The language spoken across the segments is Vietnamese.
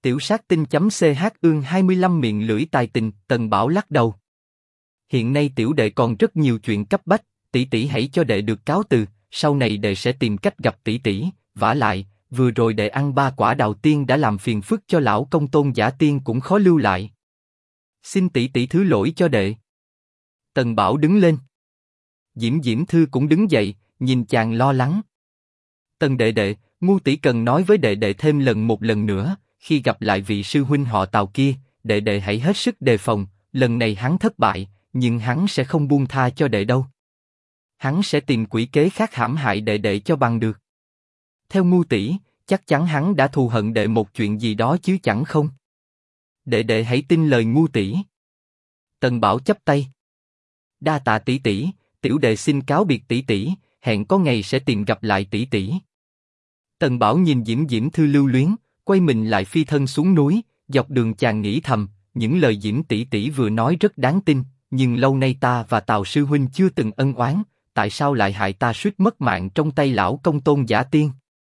Tiểu sát tinh.ch ương 25 miệng lưỡi tài tình. Tần Bảo lắc đầu. Hiện nay tiểu đệ còn rất nhiều chuyện cấp bách, tỷ tỷ hãy cho đệ được cáo từ, sau này đệ sẽ tìm cách gặp tỷ tỷ. Vả lại, vừa rồi đệ ăn 3 quả đào tiên đã làm phiền phức cho lão công Tôn Giả Tiên cũng khó lưu lại. Xin tỷ tỷ thứ lỗi cho đệ. Tần Bảo đứng lên. Diễm Diễm Thư cũng đứng dậy, nhìn chàng lo lắng. Tần đệ đệ, Ngu tỷ cần nói với đệ đệ thêm một lần nữa, khi gặp lại vị sư huynh họ Tào kia, đệ đệ hãy hết sức đề phòng, lần này hắn thất bại, nhưng hắn sẽ không buông tha cho đệ đâu. Hắn sẽ tìm quỷ kế khác hãm hại đệ đệ cho bằng được. Theo Ngu tỷ, chắc chắn hắn đã thù hận đệ một chuyện gì đó chứ chẳng không. Đệ đệ hãy tin lời Ngu tỷ. Tần Bảo chắp tay. Đa tạ tỷ tỷ, tiểu đệ xin cáo biệt tỷ tỷ, hẹn có ngày sẽ tìm gặp lại tỷ tỷ. Tần Bảo nhìn Diễm Diễm Thư lưu luyến, quay mình lại phi thân xuống núi. Dọc đường chàng nghĩ thầm, những lời Diễm tỷ tỷ vừa nói rất đáng tin, nhưng lâu nay ta và Tào sư huynh chưa từng ân oán, tại sao lại hại ta suýt mất mạng trong tay lão công Tôn Giả Tiên?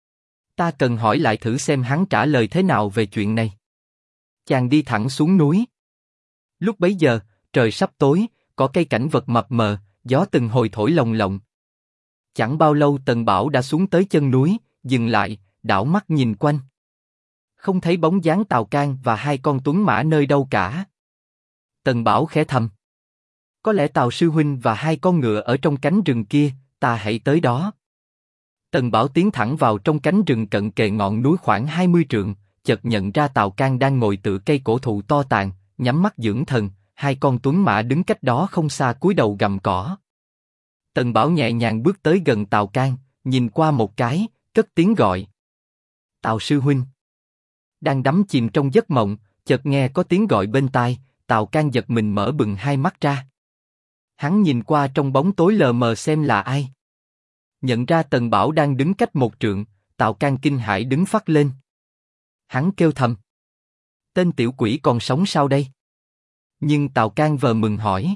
Ta cần hỏi lại thử xem hắn trả lời thế nào về chuyện này. Chàng đi thẳng xuống núi. Lúc bấy giờ, trời sắp tối, có cây cảnh vật mập mờ, gió từng hồi thổi lồng lộng. Chẳng bao lâu Tần Bảo đã xuống tới chân núi, dừng lại, đảo mắt nhìn quanh. Không thấy bóng dáng Tào Can và 2 con tuấn mã nơi đâu cả. Tần Bảo khẽ thầm. Có lẽ Tào sư huynh và 2 con ngựa ở trong cánh rừng kia, ta hãy tới đó. Tần Bảo tiến thẳng vào trong cánh rừng cận kề ngọn núi khoảng 20 trượng, chợt nhận ra Tào Can đang ngồi tựa cây cổ thụ to tàn, nhắm mắt dưỡng thần, 2 con tuấn mã đứng cách đó không xa cúi đầu gặm cỏ. Tần Bảo nhẹ nhàng bước tới gần Tào Can, nhìn qua một cái, cất tiếng gọi. Tào sư huynh. Đang đắm chìm trong giấc mộng, chợt nghe có tiếng gọi bên tai, Tào Can giật mình mở bừng hai mắt ra. Hắn nhìn qua trong bóng tối lờ mờ xem là ai. Nhận ra Tần Bảo đang đứng cách 1 trượng, Tào Can kinh hãi đứng phắt lên. Hắn kêu thầm. Tên tiểu quỷ còn sống sao đây? Nhưng Tào Can vờ mừng hỏi.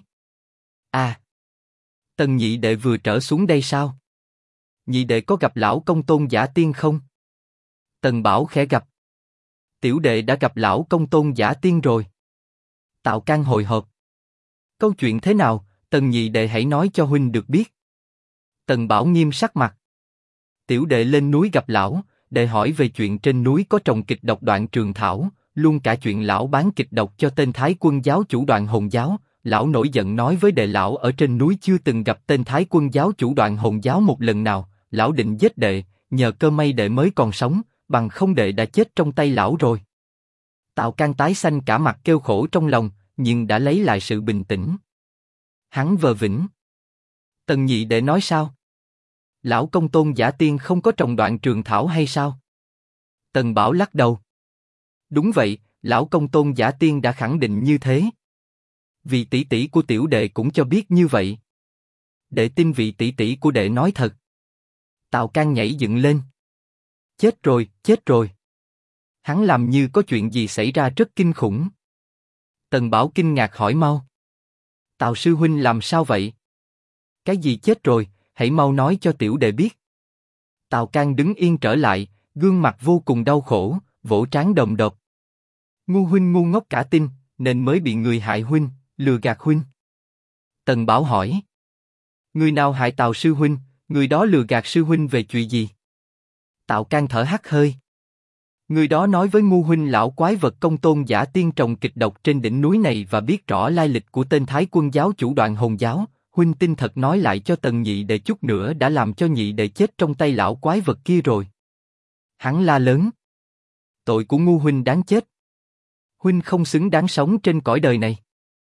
À, Tần nhị đệ vừa trở xuống đây sao? Nhị đệ có gặp lão công Tôn Giả Tiên không? Tần Bảo khẽ gặp. Tiểu đệ đã gặp lão công Tôn Giả Tiên rồi. Tào Can hồi hộp. Câu chuyện thế nào, Tần nhị đệ hãy nói cho huynh được biết. Tần Bảo nghiêm sắc mặt. Tiểu đệ lên núi gặp lão, đệ hỏi về chuyện trên núi có trồng kịch độc Đoạn Trường Thảo, luôn cả chuyện lão bán kịch độc cho tên Thái Quân giáo chủ Đoạn Hồn giáo. Lão nổi giận nói với đệ lão ở trên núi chưa từng gặp tên Thái Quân giáo chủ Đoạn Hồn giáo một lần nào. Lão định giết đệ, nhờ cơ may đệ mới còn sống, bằng không đệ đã chết trong tay lão rồi. Tào Can tái xanh cả mặt kêu khổ trong lòng, nhưng đã lấy lại sự bình tĩnh. Hắn vờ vĩnh. Tần nhị đệ nói sao? Lão công Tôn Giả Tiên không có trồng Đoạn Trường Thảo hay sao? Tần Bảo lắc đầu. Đúng vậy, lão công Tôn Giả Tiên đã khẳng định như thế. Vị tỷ tỷ của tiểu đệ cũng cho biết như vậy. Đệ tin vị tỷ tỷ của đệ nói thật. Tào Can nhảy dựng lên. Chết rồi, chết rồi. Hắn làm như có chuyện gì xảy ra rất kinh khủng. Tần Bảo kinh ngạc hỏi mau. Tào sư huynh làm sao vậy? Cái gì chết rồi, hãy mau nói cho tiểu đệ biết. Tào Can đứng yên trở lại, gương mặt vô cùng đau khổ, vỗ trán đồm đột. Ngu huynh ngu ngốc cả tin, nên mới bị người hại huynh, lừa gạt huynh. Tần Bảo hỏi. Người nào hại Tào sư huynh, người đó lừa gạt sư huynh về chuyện gì? Tào Can thở hắt hơi. Người đó nói với ngu huynh lão quái vật công Tôn Giả Tiên trồng kịch độc trên đỉnh núi này và biết rõ lai lịch của tên Thái Quân giáo chủ Đoạn Hồn giáo. Huynh tin thật nói lại cho Tần nhị đệ chút nữa đã làm cho nhị đệ chết trong tay lão quái vật kia rồi. Hắn la lớn. Tội của ngu huynh đáng chết. Huynh không xứng đáng sống trên cõi đời này.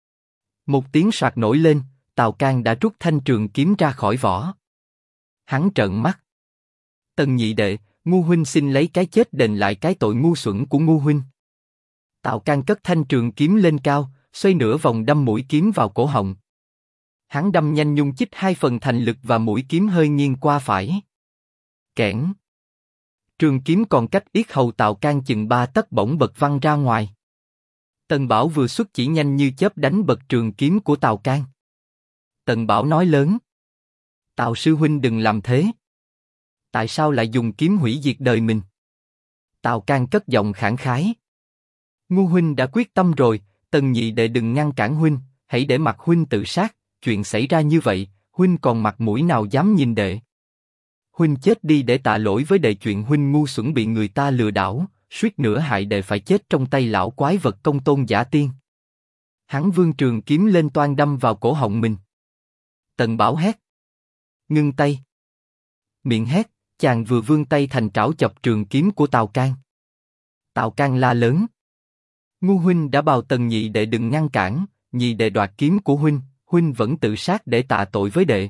Một tiếng soạt nổi lên, Tào Can đã rút thanh trường kiếm ra khỏi vỏ. Hắn trợn mắt. Tần nhị đệ, ngu huynh xin lấy cái chết đền lại cái tội ngu xuẩn của ngu huynh. Tào Can cất thanh trường kiếm lên cao, xoay nửa vòng đâm mũi kiếm vào cổ họng. Hắn đâm nhanh nhung chích 2 phần thành lực và mũi kiếm hơi nghiêng qua phải. Kẽn. Trường kiếm còn cách yết hầu Tào Can chừng 3 tấc bỗng bật văng ra ngoài. Tần Bảo vừa xuất chỉ nhanh như chớp đánh bật trường kiếm của Tào Can. Tần Bảo nói lớn. Tào sư huynh đừng làm thế. Tại sao lại dùng kiếm hủy diệt đời mình? Tào Can cất giọng khẳng khái. Ngu huynh đã quyết tâm rồi, Tần nhị đệ đừng ngăn cản huynh, hãy để mặc huynh tự sát, chuyện xảy ra như vậy, huynh còn mặt mũi nào dám nhìn đệ? Huynh chết đi để tạ lỗi với đệ chuyện huynh ngu xuẩn bị người ta lừa đảo, suýt nữa hại đệ phải chết trong tay lão quái vật Công Tôn Giả Tiên. Hắn vươn trường kiếm lên toan đâm vào cổ họng mình. Tần Bảo hét. Ngưng tay. Miệng hét, chàng vừa vươn tay thành trảo chọc trường kiếm của Tào Cang. Tào Cang la lớn. Ngu huynh đã bảo Tần nhị đệ đừng ngăn cản, nhị đệ đoạt kiếm của huynh vẫn tự sát để tạ tội với đệ.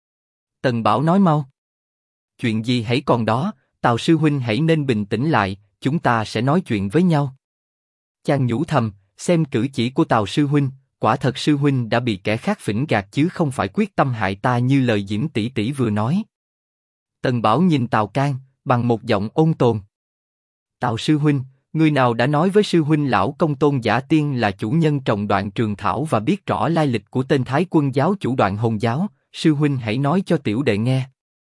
Tần Bảo nói mau. Chuyện gì hãy còn đó, Tào sư huynh hãy nên bình tĩnh lại, chúng ta sẽ nói chuyện với nhau. Chàng nhủ thầm, xem cử chỉ của Tào sư huynh, quả thật sư huynh đã bị kẻ khác phỉnh gạt chứ không phải quyết tâm hại ta như lời Diễm tỷ tỷ vừa nói. Tần Bảo nhìn Tào Cang, bằng một giọng ôn tồn. Tào sư huynh, người nào đã nói với sư huynh lão Công Tôn Giả Tiên là chủ nhân trồng Đoạn Trường Thảo và biết rõ lai lịch của tên Thái Quân giáo chủ Đoạn Hồn giáo, sư huynh hãy nói cho tiểu đệ nghe.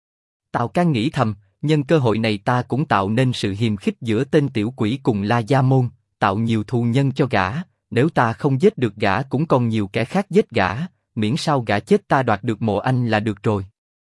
Tào Cang nghĩ thầm, nhân cơ hội này ta cũng tạo nên sự hiềm khích giữa tên tiểu quỷ cùng La Gia Môn, tạo nhiều thù nhân cho gã, nếu ta không giết được gã cũng còn nhiều kẻ khác giết gã, miễn sao gã chết ta đoạt được mộ anh là được rồi.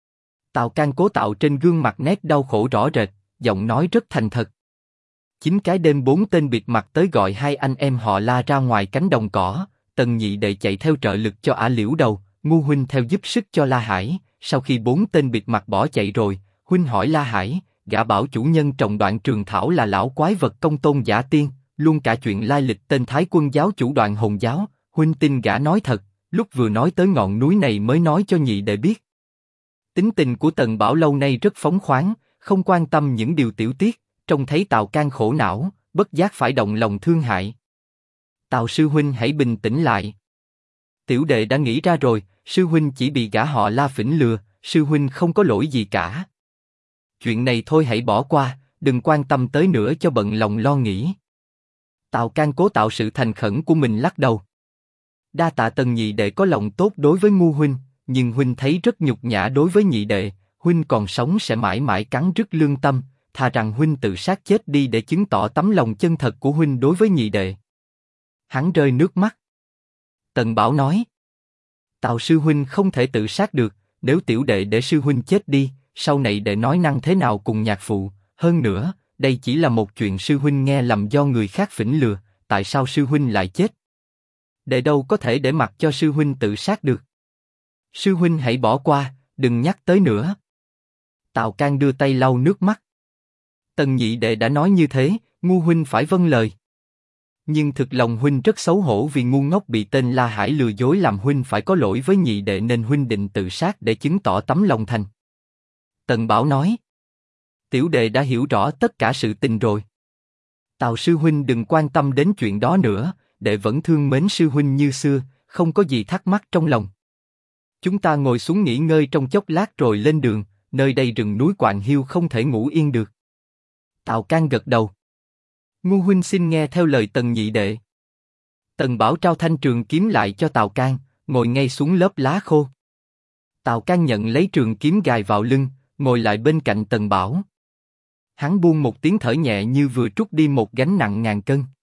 Tào Cang cố tạo trên gương mặt nét đau khổ rõ rệt, giọng nói rất thành thật. Chính cái đêm 4 tên bịt mặt tới gọi hai anh em họ La ra ngoài cánh đồng cỏ, Tần nhị đệ chạy theo trợ lực cho Ả Liễu Đầu, Ngu huynh theo giúp sức cho La Hải. Sau khi 4 tên bịt mặt bỏ chạy rồi, huynh hỏi La Hải, gã bảo chủ nhân trồng Đoạn Trường Thảo là lão quái vật Công Tôn Giả Tiên, luôn cả chuyện lai lịch tên Thái Quân giáo chủ Đoạn Hồn giáo, huynh tin gã nói thật, lúc vừa nói tới ngọn núi này mới nói cho nhị đệ biết. Tính tình của Tần Bảo lâu nay rất phóng khoáng, không quan tâm những điều tiểu tiết, trông thấy Tào Cang khổ não, bất giác phải động lòng thương hại. Tào sư huynh hãy bình tĩnh lại. Tiểu đệ đã nghĩ ra rồi, sư huynh chỉ bị gã họ La phỉnh lừa, sư huynh không có lỗi gì cả. Chuyện này thôi hãy bỏ qua, đừng quan tâm tới nữa cho bận lòng lo nghĩ. Tào Cang cố tạo sự thành khẩn của mình lắc đầu. Đa tạ Tần nhị đệ có lòng tốt đối với Ngu huynh, nhưng huynh thấy rất nhục nhã đối với nhị đệ, huynh còn sống sẽ mãi mãi cắn rứt lương tâm, thà rằng huynh tự sát chết đi để chứng tỏ tấm lòng chân thật của huynh đối với nhị đệ. Hắn rơi nước mắt. Tần Bảo nói. Tào sư huynh không thể tự sát được, nếu tiểu đệ để sư huynh chết đi, sau này đệ nói năng thế nào cùng nhạc phụ, hơn nữa, đây chỉ là một chuyện sư huynh nghe lầm do người khác phỉnh lừa, tại sao sư huynh lại chết? Đệ đâu có thể để mặc cho sư huynh tự sát được. Sư huynh hãy bỏ qua, đừng nhắc tới nữa. Tào Cang đưa tay lau nước mắt. Tần nhị đệ đã nói như thế, Ngu huynh phải vâng lời. Nhưng thực lòng huynh rất xấu hổ vì ngu ngốc bị tên La Hải lừa dối làm huynh phải có lỗi với nhị đệ nên huynh định tự sát để chứng tỏ tấm lòng thành. Tần Bảo nói. Tiểu đệ đã hiểu rõ tất cả sự tình rồi. Tào sư huynh đừng quan tâm đến chuyện đó nữa, đệ vẫn thương mến sư huynh như xưa, không có gì thắc mắc trong lòng. Chúng ta ngồi xuống nghỉ ngơi trong chốc lát rồi lên đường, nơi đây rừng núi quạnh hiu không thể ngủ yên được. Tào Cang gật đầu. Ngu huynh xin nghe theo lời Tần nhị đệ. Tần Bảo trao thanh trường kiếm lại cho Tào Cang, ngồi ngay xuống lớp lá khô. Tào Cang nhận lấy trường kiếm gài vào lưng, ngồi lại bên cạnh Tần Bảo. Hắn buông một tiếng thở nhẹ như vừa trút đi một gánh nặng ngàn cân.